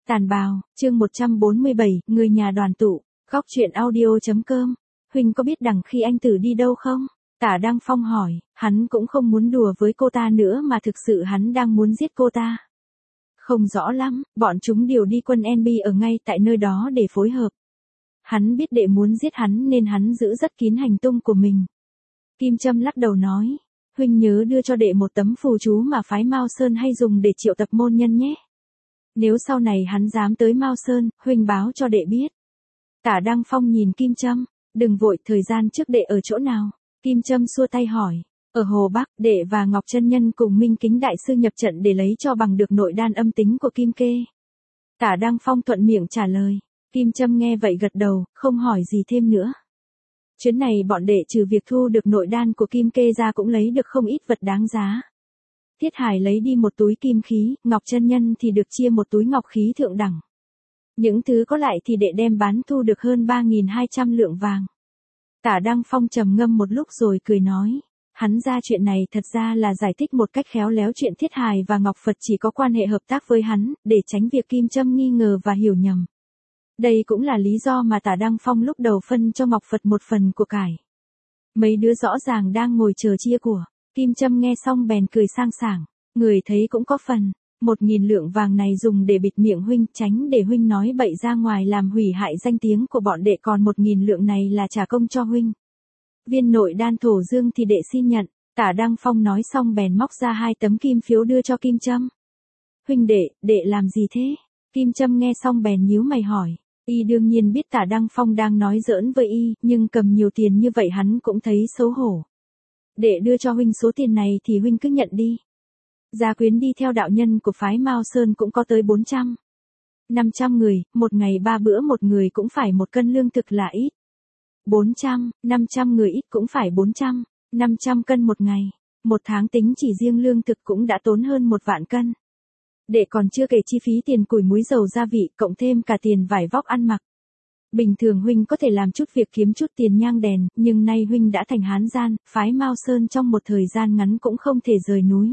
Tàn bào, chương 147, người nhà đoàn tụ, góc truyện audio.com. Huynh có biết đằng khi anh Tử đi đâu không? Tả Đăng Phong hỏi, hắn cũng không muốn đùa với cô ta nữa mà thực sự hắn đang muốn giết cô ta. Không rõ lắm, bọn chúng điều đi quân NB ở ngay tại nơi đó để phối hợp. Hắn biết đệ muốn giết hắn nên hắn giữ rất kín hành tung của mình. Kim Trâm lắc đầu nói, huynh nhớ đưa cho đệ một tấm phù chú mà phái Mao Sơn hay dùng để triệu tập môn nhân nhé. Nếu sau này hắn dám tới Mao Sơn, huynh báo cho đệ biết. Tả Đăng Phong nhìn Kim Trâm, đừng vội, thời gian trước đệ ở chỗ nào? Kim Trâm xua tay hỏi, ở Hồ Bắc, đệ và Ngọc Chân Nhân cùng Minh Kính Đại Sư nhập trận để lấy cho bằng được nội đan âm tính của Kim Kê. Tả Đăng Phong thuận miệng trả lời. Kim Trâm nghe vậy gật đầu, không hỏi gì thêm nữa. Chuyến này bọn đệ trừ việc thu được nội đan của Kim Kê ra cũng lấy được không ít vật đáng giá. Thiết Hải lấy đi một túi kim khí, Ngọc Chân Nhân thì được chia một túi ngọc khí thượng đẳng. Những thứ có lại thì đệ đem bán thu được hơn 3.200 lượng vàng. Tả Đăng Phong trầm ngâm một lúc rồi cười nói, hắn ra chuyện này thật ra là giải thích một cách khéo léo chuyện Thiết Hải và Ngọc Phật chỉ có quan hệ hợp tác với hắn, để tránh việc Kim Trâm nghi ngờ và hiểu nhầm. Đây cũng là lý do mà Tả Đăng Phong lúc đầu phân cho Ngọc Phật một phần của cải. Mấy đứa rõ ràng đang ngồi chờ chia của. Kim Trâm nghe xong bèn cười sang sảng, người thấy cũng có phần. 1.000 lượng vàng này dùng để bịt miệng huynh, tránh để huynh nói bậy ra ngoài làm hủy hại danh tiếng của bọn đệ, còn 1.000 lượng này là trả công cho huynh. Viên nội đan thổ dương thì đệ xin nhận. Tả Đăng Phong nói xong bèn móc ra 2 tấm kim phiếu đưa cho Kim Trâm. Huynh đệ làm gì thế? Kim Trâm nghe xong bèn nhíu mày hỏi. Y đương nhiên biết Tả Đăng Phong đang nói giỡn với y, nhưng cầm nhiều tiền như vậy hắn cũng thấy xấu hổ. Đệ đưa cho huynh số tiền này thì huynh cứ nhận đi. Gia quyến đi theo đạo nhân của phái Mao Sơn cũng có tới 400. 500 người, một ngày 3 bữa một người cũng phải 1 cân lương thực là ít. 500 người ít cũng phải 500 cân một ngày. Một tháng tính chỉ riêng lương thực cũng đã tốn hơn 1 vạn cân. Đệ còn chưa kể chi phí tiền củi muối dầu gia vị, cộng thêm cả tiền vải vóc ăn mặc. Bình thường huynh có thể làm chút việc kiếm chút tiền nhang đèn, nhưng nay huynh đã thành hán gian, phái Mao Sơn trong một thời gian ngắn cũng không thể rời núi.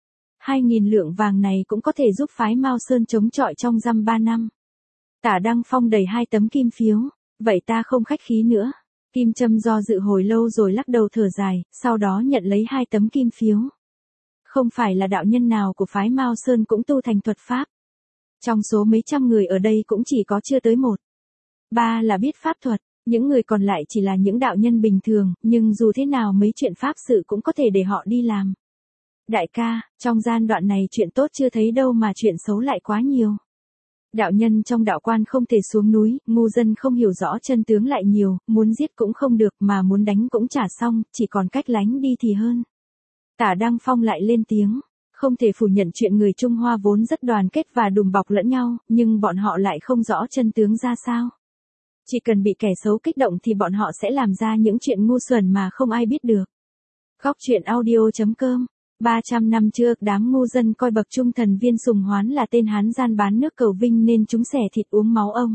2.000 lượng vàng này cũng có thể giúp phái Mao Sơn chống chọi trong dăm 3 năm. Tả Đăng Phong đầy 2 tấm kim phiếu, vậy ta không khách khí nữa. Kim Trâm do dự hồi lâu rồi lắc đầu thở dài, sau đó nhận lấy 2 tấm kim phiếu. Không phải là đạo nhân nào của phái Mao Sơn cũng tu thành thuật pháp. Trong số mấy trăm người ở đây cũng chỉ có chưa tới 1/3 là biết pháp thuật, những người còn lại chỉ là những đạo nhân bình thường, nhưng dù thế nào mấy chuyện pháp sự cũng có thể để họ đi làm. Đại ca, trong gian đoạn này chuyện tốt chưa thấy đâu mà chuyện xấu lại quá nhiều. Đạo nhân trong đạo quan không thể xuống núi, ngu dân không hiểu rõ chân tướng lại nhiều, muốn giết cũng không được mà muốn đánh cũng chả xong, chỉ còn cách lánh đi thì hơn. Tả Đăng Phong lại lên tiếng, không thể phủ nhận chuyện người Trung Hoa vốn rất đoàn kết và đùm bọc lẫn nhau, nhưng bọn họ lại không rõ chân tướng ra sao. Chỉ cần bị kẻ xấu kích động thì bọn họ sẽ làm ra những chuyện ngu xuẩn mà không ai biết được. Góc truyện audio.com. 300 năm trước đám ngu dân coi bậc trung thần Viên Sùng Hoán là tên hán gian bán nước cầu vinh nên chúng xẻ thịt uống máu ông.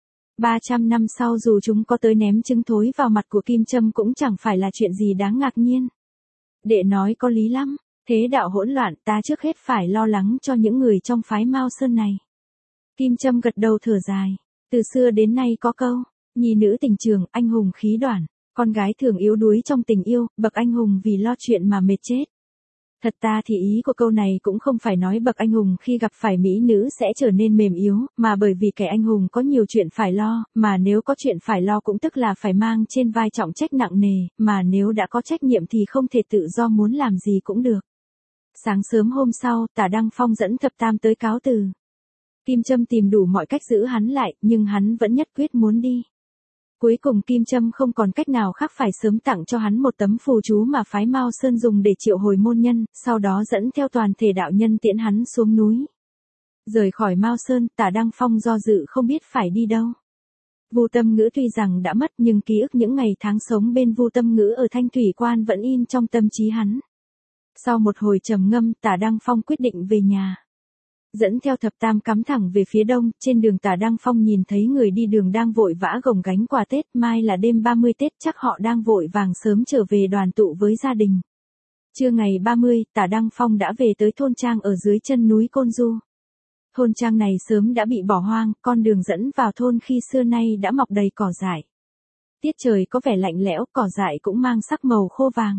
300 năm sau dù chúng có tới ném trứng thối vào mặt của Kim Trâm cũng chẳng phải là chuyện gì đáng ngạc nhiên. Đệ nói có lý lắm, thế đạo hỗn loạn ta trước hết phải lo lắng cho những người trong phái Mao Sơn này. Kim Trâm gật đầu thở dài, từ xưa đến nay có câu, nhi nữ tình trường, anh hùng khí đoản, con gái thường yếu đuối trong tình yêu, bậc anh hùng vì lo chuyện mà mệt chết. Thật ra thì ý của câu này cũng không phải nói bậc anh hùng khi gặp phải mỹ nữ sẽ trở nên mềm yếu, mà bởi vì kẻ anh hùng có nhiều chuyện phải lo, mà nếu có chuyện phải lo cũng tức là phải mang trên vai trọng trách nặng nề, mà nếu đã có trách nhiệm thì không thể tự do muốn làm gì cũng được. Sáng sớm hôm sau, Tả Đăng Phong dẫn thập tam tới cáo từ. Kim Trâm tìm đủ mọi cách giữ hắn lại, nhưng hắn vẫn nhất quyết muốn đi. Cuối cùng Kim Trâm không còn cách nào khác phải sớm tặng cho hắn một tấm phù chú mà phái Mao Sơn dùng để triệu hồi môn nhân, sau đó dẫn theo toàn thể đạo nhân tiễn hắn xuống núi. Rời khỏi Mao Sơn, Tả Đăng Phong do dự không biết phải đi đâu. Vu Tâm Ngữ tuy rằng đã mất nhưng ký ức những ngày tháng sống bên Vu Tâm Ngữ ở Thanh Thủy Quan vẫn in trong tâm trí hắn. Sau một hồi trầm ngâm, Tả Đăng Phong quyết định về nhà. Dẫn theo thập tam cắm thẳng về phía đông, trên đường Tả Đăng Phong nhìn thấy người đi đường đang vội vã gồng gánh quà Tết, mai là đêm 30 Tết chắc họ đang vội vàng sớm trở về đoàn tụ với gia đình. Trưa ngày 30, Tả Đăng Phong đã về tới thôn trang ở dưới chân núi Côn Du. Thôn trang này sớm đã bị bỏ hoang, con đường dẫn vào thôn khi xưa nay đã mọc đầy cỏ dại. Tiết trời có vẻ lạnh lẽo, cỏ dại cũng mang sắc màu khô vàng.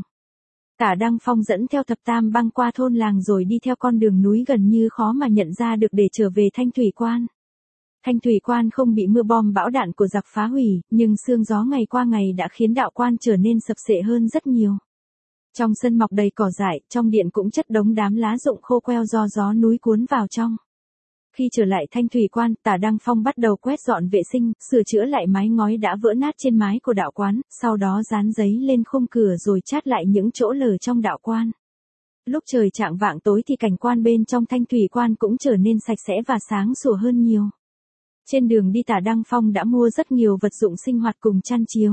Tả Đăng Phong dẫn theo thập tam băng qua thôn làng rồi đi theo con đường núi gần như khó mà nhận ra được để trở về Thanh Thủy Quan. Thanh Thủy Quan không bị mưa bom bão đạn của giặc phá hủy, nhưng sương gió ngày qua ngày đã khiến đạo quan trở nên sập xệ hơn rất nhiều. Trong sân mọc đầy cỏ dại, trong điện cũng chất đống đám lá rụng khô queo do gió núi cuốn vào trong. Khi trở lại Thanh Thủy Quan, Tả Đăng Phong bắt đầu quét dọn vệ sinh, sửa chữa lại mái ngói đã vỡ nát trên mái của đạo quán, sau đó dán giấy lên khung cửa rồi chát lại những chỗ lở trong đạo quan. Lúc trời chạng vạng tối thì cảnh quan bên trong Thanh Thủy Quan cũng trở nên sạch sẽ và sáng sủa hơn nhiều. Trên đường đi Tả Đăng Phong đã mua rất nhiều vật dụng sinh hoạt cùng chăn chiếu.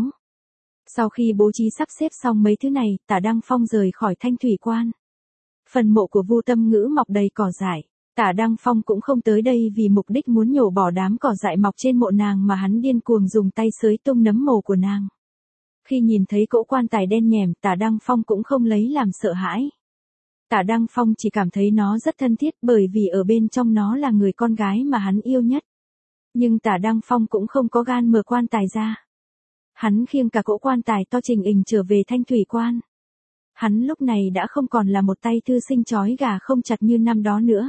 Sau khi bố trí sắp xếp xong mấy thứ này, Tả Đăng Phong rời khỏi Thanh Thủy Quan. Phần mộ của Vu Tâm Ngữ mọc đầy cỏ dại. Tả Đăng Phong cũng không tới đây vì mục đích muốn nhổ bỏ đám cỏ dại mọc trên mộ nàng mà hắn điên cuồng dùng tay xới tung nấm mồ của nàng. Khi nhìn thấy cỗ quan tài đen nhèm, Tả Đăng Phong cũng không lấy làm sợ hãi. Tả Đăng Phong chỉ cảm thấy nó rất thân thiết bởi vì ở bên trong nó là người con gái mà hắn yêu nhất. Nhưng Tả Đăng Phong cũng không có gan mở quan tài ra. Hắn khiêng cả cỗ quan tài to trình hình trở về Thanh Thủy Quan. Hắn lúc này đã không còn là một tay thư sinh trói gà không chặt như năm đó nữa.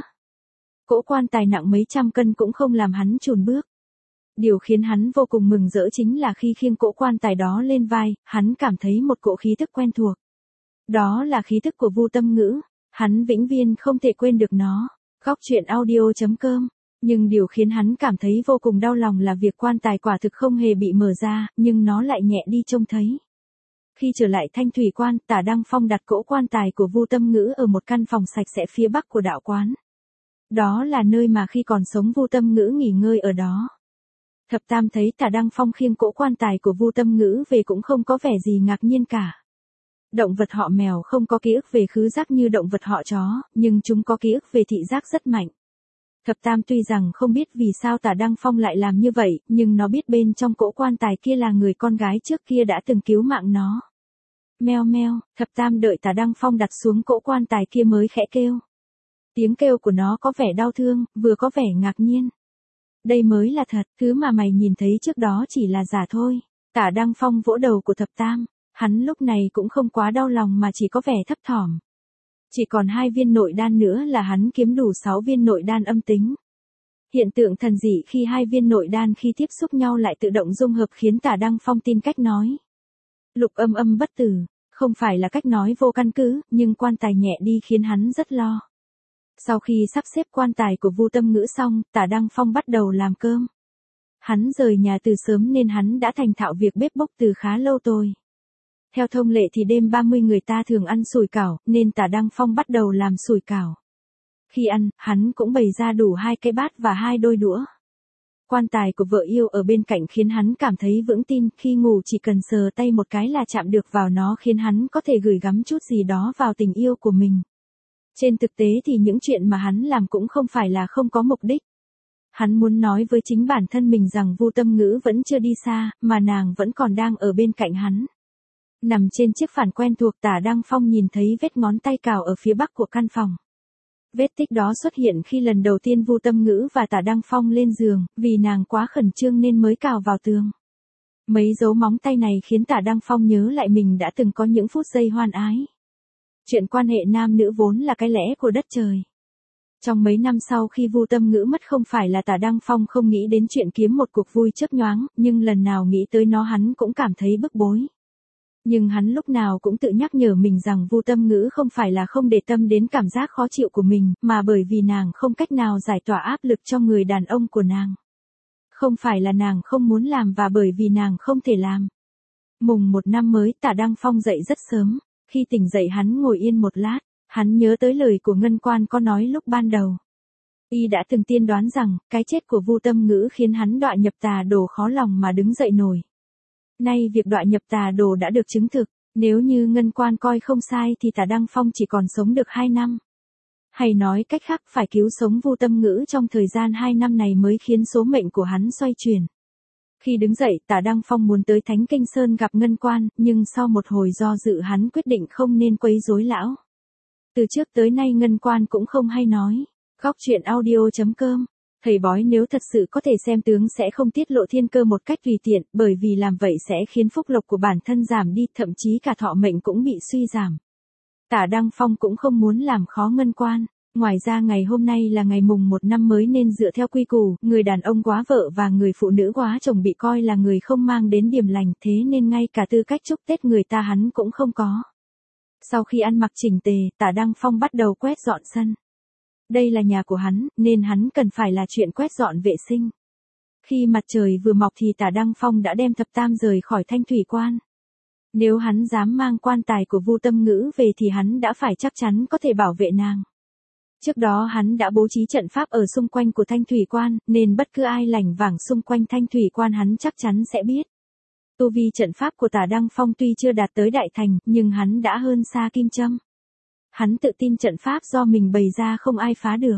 Cỗ quan tài nặng mấy trăm cân cũng không làm hắn chùn bước. Điều khiến hắn vô cùng mừng rỡ chính là khi khiêng cỗ quan tài đó lên vai, hắn cảm thấy một cỗ khí thức quen thuộc. Đó là khí thức của Vu Tâm Ngữ, hắn vĩnh viễn không thể quên được nó. Góc truyện audio.com. Nhưng điều khiến hắn cảm thấy vô cùng đau lòng là việc quan tài quả thực không hề bị mở ra, nhưng nó lại nhẹ đi trông thấy. Khi trở lại Thanh Thủy Quan, Tả Đăng Phong đặt cỗ quan tài của Vu Tâm Ngữ ở một căn phòng sạch sẽ phía bắc của đạo quán. Đó là nơi mà khi còn sống Vu Tâm Ngữ nghỉ ngơi ở đó. Thập Tam thấy Tả Đăng Phong khiêng cỗ quan tài của Vu Tâm Ngữ về cũng không có vẻ gì ngạc nhiên cả. Động vật họ mèo không có ký ức về khứu giác như động vật họ chó, nhưng chúng có ký ức về thị giác rất mạnh. Thập Tam tuy rằng không biết vì sao Tả Đăng Phong lại làm như vậy, nhưng nó biết bên trong cỗ quan tài kia là người con gái trước kia đã từng cứu mạng nó. Meo meo, Thập Tam đợi Tả Đăng Phong đặt xuống cỗ quan tài kia mới khẽ kêu. Tiếng kêu của nó có vẻ đau thương, vừa có vẻ ngạc nhiên. Đây mới là thật, thứ mà mày nhìn thấy trước đó chỉ là giả thôi. Tả Đăng Phong vỗ đầu của Thập Tam, hắn lúc này cũng không quá đau lòng mà chỉ có vẻ thấp thỏm. Chỉ còn 2 viên nội đan nữa là hắn kiếm đủ 6 viên nội đan âm tính. Hiện tượng thần dị khi 2 viên nội đan khi tiếp xúc nhau lại tự động dung hợp khiến Tả Đăng Phong tin cách nói. Lục âm âm bất tử, không phải là cách nói vô căn cứ, nhưng quan tài nhẹ đi khiến hắn rất lo. Sau khi sắp xếp quan tài của Vu Tâm Ngữ xong, Tả Đăng Phong bắt đầu làm cơm. Hắn rời nhà từ sớm nên hắn đã thành thạo việc bếp bốc từ khá lâu rồi. Theo thông lệ thì đêm 30 người ta thường ăn sủi cảo, nên Tả Đăng Phong bắt đầu làm sủi cảo. Khi ăn, hắn cũng bày ra đủ 2 cái bát và 2 đôi đũa. Quan tài của vợ yêu ở bên cạnh khiến hắn cảm thấy vững tin, khi ngủ chỉ cần sờ tay một cái là chạm được vào nó khiến hắn có thể gửi gắm chút gì đó vào tình yêu của mình. Trên thực tế thì những chuyện mà hắn làm cũng không phải là không có mục đích. Hắn muốn nói với chính bản thân mình rằng Vu Tâm Ngữ vẫn chưa đi xa, mà nàng vẫn còn đang ở bên cạnh hắn. Nằm trên chiếc phản quen thuộc, Tả Đăng Phong nhìn thấy vết ngón tay cào ở phía bắc của căn phòng. Vết tích đó xuất hiện khi lần đầu tiên Vu Tâm Ngữ và Tả Đăng Phong lên giường, vì nàng quá khẩn trương nên mới cào vào tường. Mấy dấu móng tay này khiến Tả Đăng Phong nhớ lại mình đã từng có những phút giây hoan ái. Chuyện quan hệ nam nữ vốn là cái lẽ của đất trời. Trong mấy năm sau khi Vu Tâm Ngữ mất không phải là Tả Đăng Phong không nghĩ đến chuyện kiếm một cuộc vui chớp nhoáng, nhưng lần nào nghĩ tới nó hắn cũng cảm thấy bức bối. Nhưng hắn lúc nào cũng tự nhắc nhở mình rằng Vu Tâm Ngữ không phải là không để tâm đến cảm giác khó chịu của mình, mà bởi vì nàng không cách nào giải tỏa áp lực cho người đàn ông của nàng. Không phải là nàng không muốn làm và bởi vì nàng không thể làm. Mùng 1 năm mới, Tả Đăng Phong dậy rất sớm. Khi tỉnh dậy hắn ngồi yên một lát, hắn nhớ tới lời của Ngân Quan có nói lúc ban đầu. Y đã từng tiên đoán rằng, cái chết của Vu Tâm Ngữ khiến hắn đọa nhập tà đồ khó lòng mà đứng dậy nổi. Nay việc đọa nhập tà đồ đã được chứng thực, nếu như Ngân Quan coi không sai thì Tả Đăng Phong chỉ còn sống được 2 năm. Hay nói cách khác phải cứu sống Vu Tâm Ngữ trong thời gian 2 năm này mới khiến số mệnh của hắn xoay chuyển. Khi đứng dậy, Tả Đăng Phong muốn tới Thánh Kinh Sơn gặp Ngân Quan, nhưng sau một hồi do dự hắn quyết định không nên quấy rối lão. Từ trước tới nay Ngân Quan cũng không hay nói. Góc truyện audio.com. Thầy bói nếu thật sự có thể xem tướng sẽ không tiết lộ thiên cơ một cách tùy tiện, bởi vì làm vậy sẽ khiến phúc lộc của bản thân giảm đi, thậm chí cả thọ mệnh cũng bị suy giảm. Tả Đăng Phong cũng không muốn làm khó Ngân Quan. Ngoài ra ngày hôm nay là ngày mùng 1 năm mới nên dựa theo quy củ, người đàn ông quá vợ và người phụ nữ quá chồng bị coi là người không mang đến điểm lành, thế nên ngay cả tư cách chúc Tết người ta hắn cũng không có. Sau khi ăn mặc chỉnh tề, Tả Đăng Phong bắt đầu quét dọn sân. Đây là nhà của hắn, nên hắn cần phải là chuyện quét dọn vệ sinh. Khi mặt trời vừa mọc thì Tả Đăng Phong đã đem thập tam rời khỏi Thanh Thủy Quan. Nếu hắn dám mang quan tài của Vu Tâm Ngữ về thì hắn đã phải chắc chắn có thể bảo vệ nàng. Trước đó hắn đã bố trí trận pháp ở xung quanh của Thanh Thủy Quan, nên bất cứ ai lảnh vảng xung quanh Thanh Thủy Quan hắn chắc chắn sẽ biết. Tu vi trận pháp của Tả Đăng Phong tuy chưa đạt tới đại thành, nhưng hắn đã hơn xa Kim Châm. Hắn tự tin trận pháp do mình bày ra không ai phá được.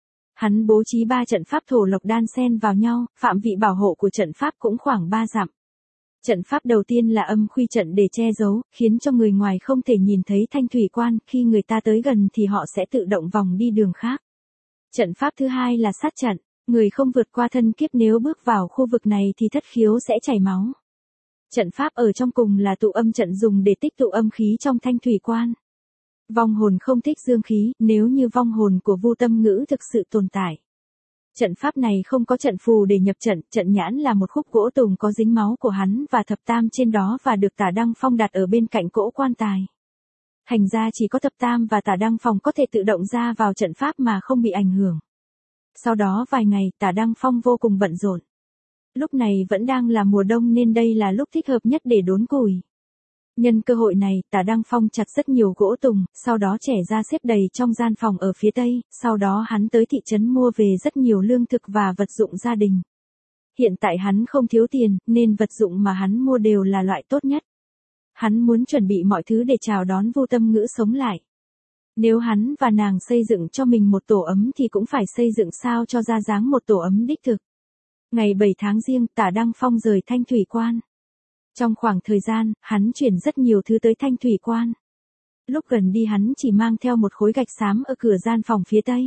Hắn bố trí 3 trận pháp thổ lộc đan xen vào nhau, phạm vị bảo hộ của trận pháp cũng khoảng 3 dặm. Trận pháp đầu tiên là âm khuy trận để che giấu, khiến cho người ngoài không thể nhìn thấy Thanh Thủy Quan, khi người ta tới gần thì họ sẽ tự động vòng đi đường khác. Trận pháp thứ hai là sát trận, người không vượt qua thân kiếp nếu bước vào khu vực này thì thất khiếu sẽ chảy máu. Trận pháp ở trong cùng là tụ âm trận dùng để tích tụ âm khí trong Thanh Thủy Quan. Vong hồn không thích dương khí, nếu như vong hồn của Vu Tâm Ngữ thực sự tồn tại. Trận pháp này không có trận phù để nhập trận, trận nhãn là một khúc gỗ tùng có dính máu của hắn và thập tam trên đó và được Tả Đăng Phong đặt ở bên cạnh cỗ quan tài. Thành ra chỉ có thập tam và Tả Đăng Phong có thể tự động ra vào trận pháp mà không bị ảnh hưởng. Sau đó vài ngày, Tả Đăng Phong vô cùng bận rộn. Lúc này vẫn đang là mùa đông nên đây là lúc thích hợp nhất để đốn củi. Nhân cơ hội này, Tả Đăng Phong chặt rất nhiều gỗ tùng, sau đó chẻ ra xếp đầy trong gian phòng ở phía tây, sau đó hắn tới thị trấn mua về rất nhiều lương thực và vật dụng gia đình. Hiện tại hắn không thiếu tiền, nên vật dụng mà hắn mua đều là loại tốt nhất. Hắn muốn chuẩn bị mọi thứ để chào đón Vu Tâm Ngữ sống lại. Nếu hắn và nàng xây dựng cho mình một tổ ấm thì cũng phải xây dựng sao cho ra dáng một tổ ấm đích thực. Ngày 7 tháng Giêng, Tả Đăng Phong rời Thanh Thủy Quan. Trong khoảng thời gian, hắn chuyển rất nhiều thứ tới Thanh Thủy Quan. Lúc gần đi hắn chỉ mang theo một khối gạch xám ở cửa gian phòng phía tây.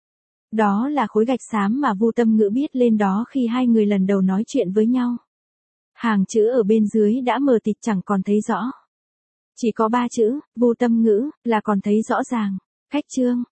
Đó là khối gạch xám mà Vu Tâm Ngữ biết lên đó khi hai người lần đầu nói chuyện với nhau. Hàng chữ ở bên dưới đã mờ tịt chẳng còn thấy rõ. Chỉ có 3 chữ, Vu Tâm Ngữ, là còn thấy rõ ràng. Khách chương.